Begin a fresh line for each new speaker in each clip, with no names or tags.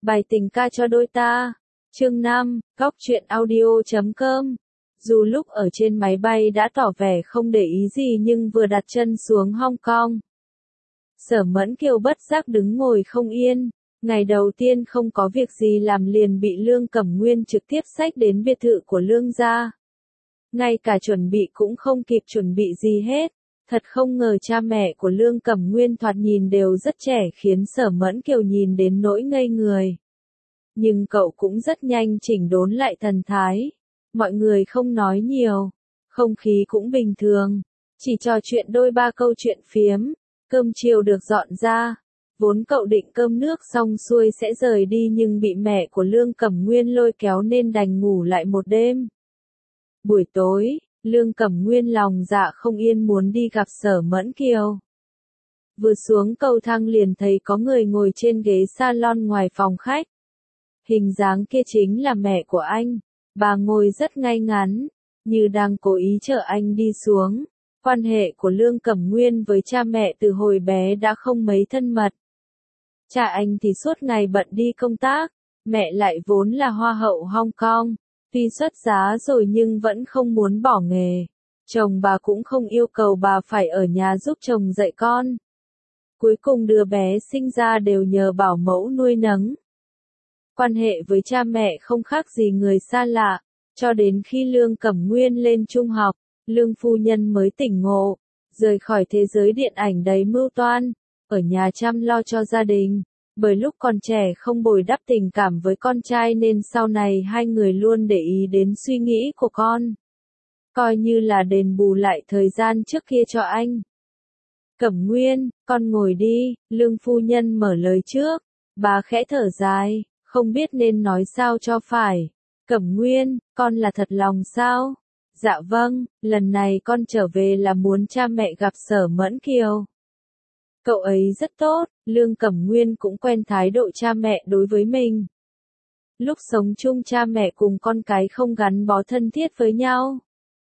Bài tình ca cho đôi ta. Chương 5, Góc truyện audio.com. Dù lúc ở trên máy bay đã tỏ vẻ không để ý gì nhưng vừa đặt chân xuống Hong Kong, Sở Mẫn Kiều bất giác đứng ngồi không yên. Ngày đầu tiên không có việc gì làm liền bị Lương Cẩm Nguyên trực tiếp xách đến biệt thự của Lương gia. Ngay cả chuẩn bị cũng không kịp chuẩn bị gì hết. Thật không ngờ cha mẹ của Lương Cẩm Nguyên thoạt nhìn đều rất trẻ khiến Sở Mẫn Kiều nhìn đến nỗi ngây người. Nhưng cậu cũng rất nhanh chỉnh đốn lại thần thái. Mọi người không nói nhiều, không khí cũng bình thường, chỉ trò chuyện đôi ba câu chuyện phiếm. Cơm chiều được dọn ra. Vốn cậu định cơm nước xong xuôi sẽ rời đi nhưng bị mẹ của Lương Cẩm Nguyên lôi kéo nên đành ngủ lại một đêm. Buổi tối, Lương Cẩm Nguyên lòng dạ không yên muốn đi gặp Sở Mẫn Kiều. Vừa xuống cầu thang liền thấy có người ngồi trên ghế salon ngoài phòng khách. Hình dáng kia chính là mẹ của anh. Bà ngồi rất ngay ngắn, như đang cố ý chờ anh đi xuống. Quan hệ của Lương Cẩm Nguyên với cha mẹ từ hồi bé đã không mấy thân mật. Cha anh thì suốt ngày bận đi công tác, mẹ lại vốn là hoa hậu Hong Kong. Tuy xuất giá rồi nhưng vẫn không muốn bỏ nghề. Chồng bà cũng không yêu cầu bà phải ở nhà giúp chồng dạy con. Cuối cùng đứa bé sinh ra đều nhờ bảo mẫu nuôi nấng. Quan hệ với cha mẹ không khác gì người xa lạ, cho đến khi Lương Cẩm Nguyên lên trung học, Lương phu nhân mới tỉnh ngộ, rời khỏi thế giới điện ảnh đầy mưu toan, ở nhà chăm lo cho gia đình. Bởi lúc còn trẻ không bồi đắp tình cảm với con trai nên sau này hai người luôn để ý đến suy nghĩ của con. Coi như là đền bù lại thời gian trước kia cho anh. Cẩm Nguyên, con ngồi đi, Lương phu nhân mở lời trước. Bà khẽ thở dài, không biết nên nói sao cho phải. Cẩm Nguyên, con là thật lòng sao? Dạ vâng, lần này con trở về là muốn cha mẹ gặp Sở Mẫn Kiều. Cậu ấy rất tốt, Lương Cẩm Nguyên cũng quen thái độ cha mẹ đối với mình. Lúc sống chung cha mẹ cùng con cái không gắn bó thân thiết với nhau.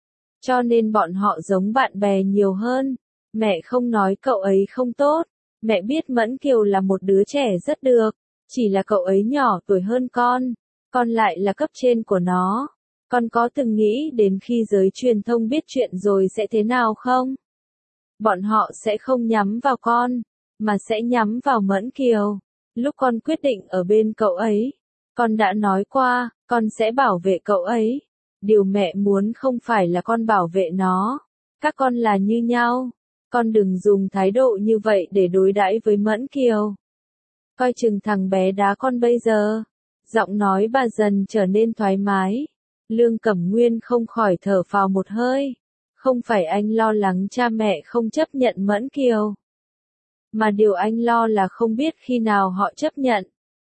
Cho nên bọn họ giống bạn bè nhiều hơn. Mẹ không nói cậu ấy không tốt. Mẹ biết Mẫn Kiều là một đứa trẻ rất được. Chỉ là cậu ấy nhỏ tuổi hơn con lại là cấp trên của nó. Con có từng nghĩ đến khi giới truyền thông biết chuyện rồi sẽ thế nào không? Bọn họ sẽ không nhắm vào con, mà sẽ nhắm vào Mẫn Kiều. Lúc con quyết định ở bên cậu ấy, con đã nói qua, con sẽ bảo vệ cậu ấy. Điều mẹ muốn không phải là con bảo vệ nó. Các con là như nhau. Con đừng dùng thái độ như vậy để đối đãi với Mẫn Kiều. Coi chừng thằng bé đá con bây giờ. Giọng nói bà dần trở nên thoải mái. Lương Cẩm Nguyên không khỏi thở phào một hơi. Không phải anh lo lắng cha mẹ không chấp nhận Mẫn Kiều. Mà điều anh lo là không biết khi nào họ chấp nhận.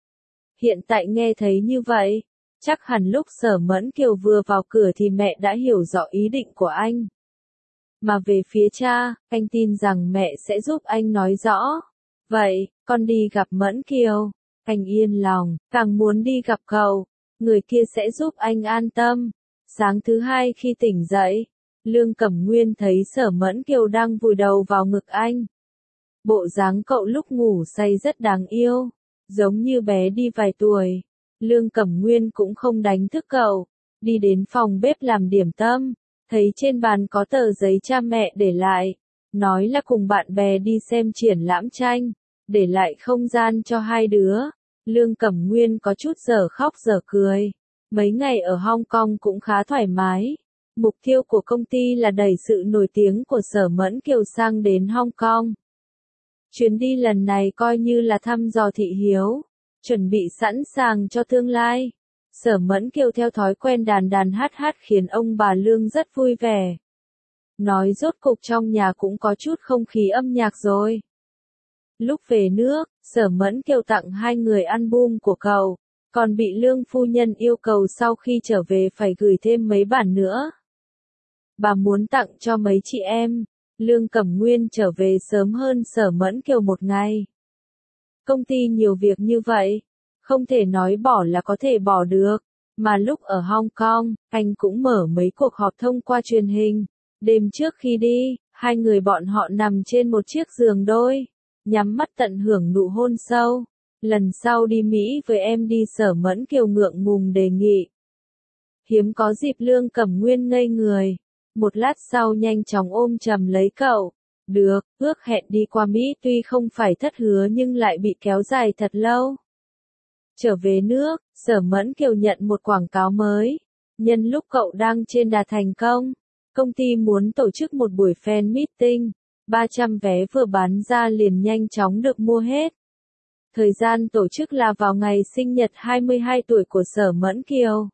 Hiện tại nghe thấy như vậy, chắc hẳn lúc Sở Mẫn Kiều vừa vào cửa thì mẹ đã hiểu rõ ý định của anh. Mà về phía cha, anh tin rằng mẹ sẽ giúp anh nói rõ. Vậy, con đi gặp Mẫn Kiều. Anh yên lòng, càng muốn đi gặp cậu. Người kia sẽ giúp anh an tâm. Sáng thứ hai khi tỉnh dậy, Lương Cẩm Nguyên thấy Sở Mẫn Kiều đang vùi đầu vào ngực anh. Bộ dáng cậu lúc ngủ say rất đáng yêu, giống như bé đi vài tuổi. Lương Cẩm Nguyên cũng không đánh thức cậu, đi đến phòng bếp làm điểm tâm, thấy trên bàn có tờ giấy cha mẹ để lại, nói là cùng bạn bè đi xem triển lãm tranh, để lại không gian cho hai đứa. Lương Cẩm Nguyên có chút dở khóc dở cười. Mấy ngày ở Hong Kong cũng khá thoải mái. Mục tiêu của công ty là đẩy sự nổi tiếng của Sở Mẫn Kiều sang đến Hong Kong. Chuyến đi lần này coi như là thăm dò thị hiếu, chuẩn bị sẵn sàng cho tương lai. Sở Mẫn Kiều theo thói quen đàn đàn hát hát khiến ông bà Lương rất vui vẻ. Nói rốt cục trong nhà cũng có chút không khí âm nhạc rồi. Lúc về nước, Sở Mẫn Kiều tặng hai người album của cậu, còn bị Lương phu nhân yêu cầu sau khi trở về phải gửi thêm mấy bản nữa. Bà muốn tặng cho mấy chị em. Lương Cẩm Nguyên trở về sớm hơn Sở Mẫn Kiều một ngày. Công ty nhiều việc như vậy, không thể nói bỏ là có thể bỏ được. Mà lúc ở Hong Kong, anh cũng mở mấy cuộc họp thông qua truyền hình. Đêm trước khi đi, hai người bọn họ nằm trên một chiếc giường đôi, nhắm mắt tận hưởng nụ hôn sâu. Lần sau đi Mỹ với em đi, Sở Mẫn Kiều ngượng ngùng đề nghị. Hiếm có dịp Lương Cẩm Nguyên ngây người. Một lát sau nhanh chóng ôm chầm lấy cậu. Được, ước hẹn đi qua Mỹ tuy không phải thất hứa nhưng lại bị kéo dài thật lâu. Trở về nước, Sở Mẫn Kiều nhận một quảng cáo mới. Nhân lúc cậu đang trên đà thành công, công ty muốn tổ chức một buổi fan meeting. 300 vé vừa bán ra liền nhanh chóng được mua hết. Thời gian tổ chức là vào ngày sinh nhật 22 tuổi của Sở Mẫn Kiều.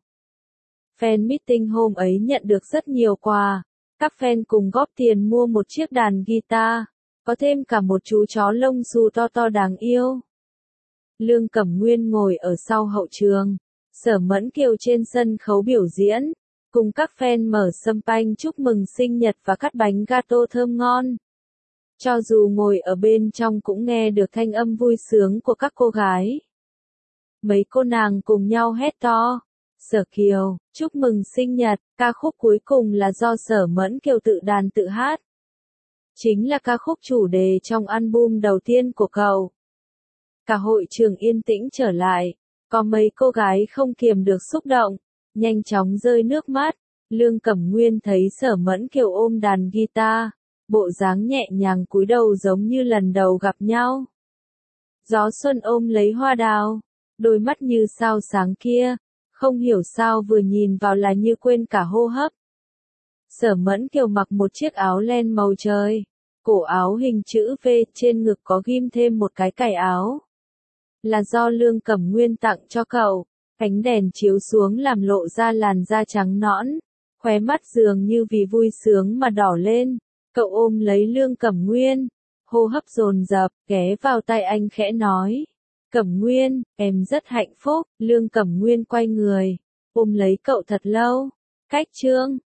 Fan meeting hôm ấy nhận được rất nhiều quà. Các fan cùng góp tiền mua một chiếc đàn guitar, có thêm cả một chú chó lông xù to to đáng yêu. Lương Cẩm Nguyên ngồi ở sau hậu trường, Sở Mẫn Kiều trên sân khấu biểu diễn, cùng các fan mở champagne chúc mừng sinh nhật và cắt bánh gato thơm ngon. Cho dù ngồi ở bên trong cũng nghe được thanh âm vui sướng của các cô gái. Mấy cô nàng cùng nhau hét to. Sở Kiều, chúc mừng sinh nhật, ca khúc cuối cùng là do Sở Mẫn Kiều tự đàn tự hát. Chính là ca khúc chủ đề trong album đầu tiên của cậu. Cả hội trường yên tĩnh trở lại, có mấy cô gái không kiềm được xúc động, nhanh chóng rơi nước mắt. Lương Cẩm Nguyên thấy Sở Mẫn Kiều ôm đàn guitar, bộ dáng nhẹ nhàng cúi đầu giống như lần đầu gặp nhau. Gió xuân ôm lấy hoa đào, đôi mắt như sao sáng kia, không hiểu sao vừa nhìn vào là như quên cả hô hấp. Sở Mẫn Kiều mặc một chiếc áo len màu trời, cổ áo hình chữ V, trên ngực có ghim thêm một cái cài áo. Là do Lương Cẩm Nguyên tặng cho cậu, ánh đèn chiếu xuống làm lộ ra làn da trắng nõn, khóe mắt dường như vì vui sướng mà đỏ lên. Cậu ôm lấy Lương Cẩm Nguyên, hô hấp dồn dập, ghé vào tai anh khẽ nói. Cẩm Nguyên, em rất hạnh phúc. Lương Cẩm Nguyên quay người, ôm lấy cậu thật lâu. Cách chương